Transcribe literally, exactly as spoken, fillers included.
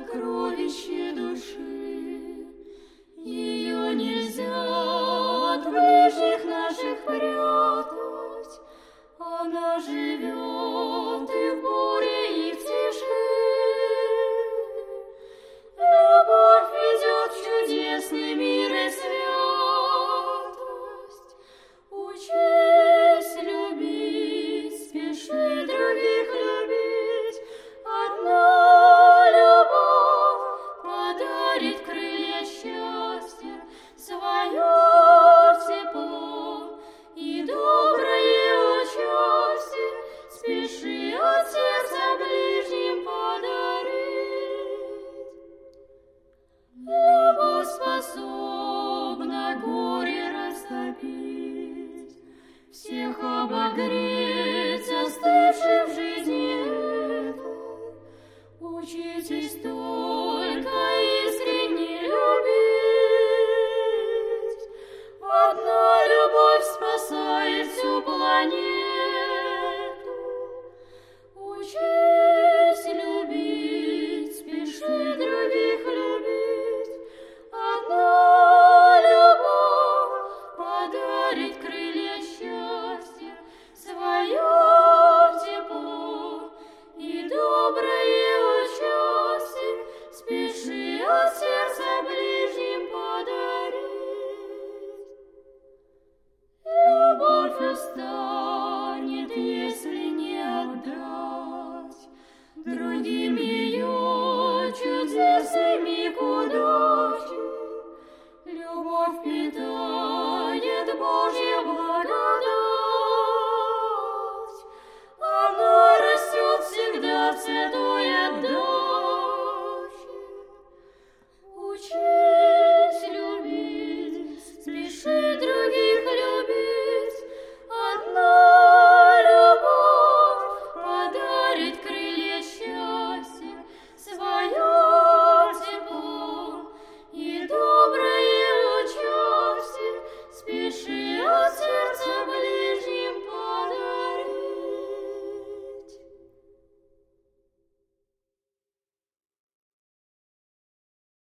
сокровище души. Ее нельзя от ближних наших прятать. Она живет и в буре, и в тиши. Любовь ведет в чудесный мир и святость. Учись любить, спеши других любить. Одна любовь подарит крылья счастья, свое тепло и доброе участие. Спеши от сердца ближним подарить. Любовь способна горе растопить, всех обогреть, остывших в жизни этой. Учитесь только искренне любить. Одна любовь спасает всю планету. Учись любить, спеши других любить. Одна любовь подарит крылья счастья, свое тепло и доброе участие. Спеши от сердца ближним подарить. Любовь устанет, если не отдать другим ее чудесный миг удачи. Любовь питает Божья благодать. Она растет всегда в цвету